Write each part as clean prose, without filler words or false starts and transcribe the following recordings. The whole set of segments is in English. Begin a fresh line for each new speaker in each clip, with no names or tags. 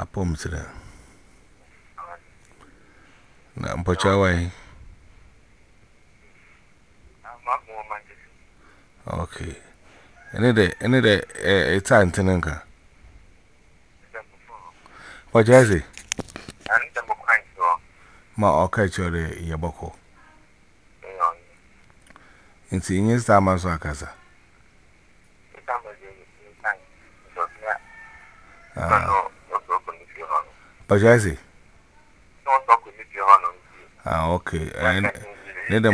pom sira na mpocha wai okay ene de it's antenanka what is it ma okay chore yeboko nti inye sta ma so akasa what is it okay and the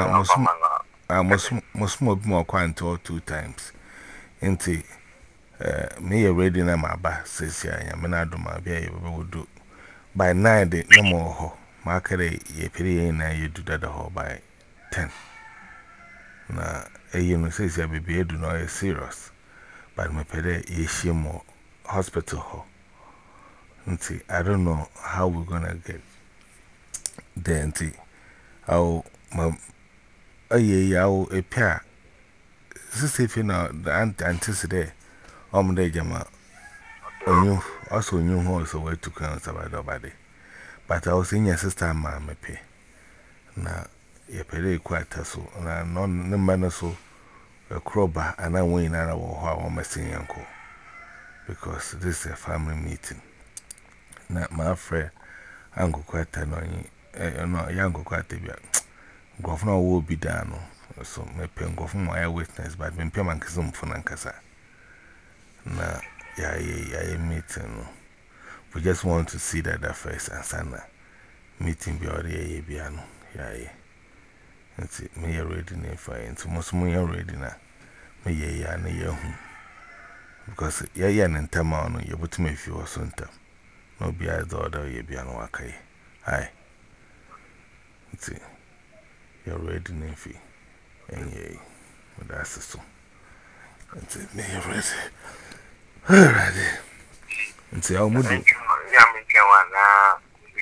musma be more quanto 2 times nti me ready na my ba says ya me na do ma bia ye be do by 9 de no more ho ma kare ye pere na ye do that ho by 10 na you know says ya baby edu no is serious but me pere ye shimo hospital ho nti I don't know how we're gonna get there nti how ma yawo epia sister if na the anticipate de jama onyu also onyu ho so we to kan sabado bade but I was in your sister ma me pe na ye pere kwata so na no ne ma so kroba ana won na wo ho a wo masin yanko because this is a family meeting na my friend ango kwata no yin no yango kwata bia governor wo bi da no so me pe governor my witness but me pe man kesum fu nan kasa na ya meeting no. We just want to see that first and sana meeting be already bia no ya nti me ready na fine nti most mo ready na me ya na ya hu because ya na ntama no ye butu me fi wo so ntam no bia the other ye bia no akai hi nti you ready na fi enye that's so nti me ready already nti how mudu ya me twa na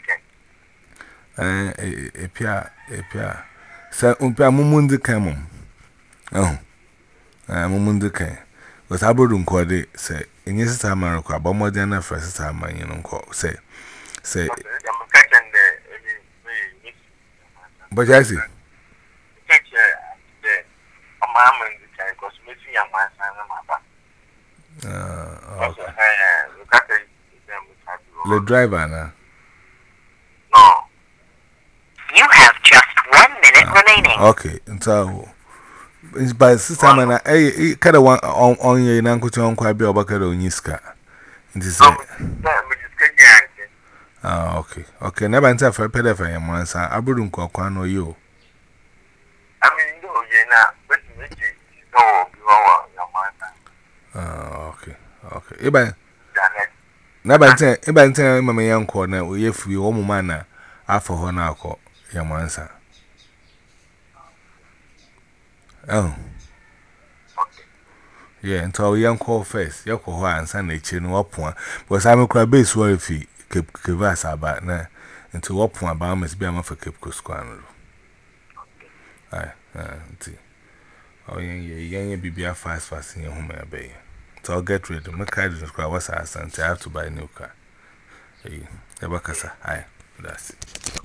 weekend epia sa umpia mumundi kamum mumundi kan was abodu nkode say enye sita mara kwa bomode na fra sita manyi no nko say but I see the driver na
no. You have just 1 minute remaining.
Okay, so it's by sister man kada one on ye na nkutu on kwa bia obakara onyiska nti say okay never enter for pede for yam ansa abudu nkwa no yo
I mean do ye na but meji no bi wa yam ansa
okay iba never enter mama yanko na oye fu yo mo mana afọ ho na akọ yam ansa yeah, until young call first, you call her and send a chin up one. But I'm a crab base where if he keep Kivas about now until up one about must be a month for Cape Cosquano. Aye, oh, young BBA fast in your home, bay. So I'll get rid of my card and cry was I have to buy a new car. Hey, the Bacasa, aye, that's it.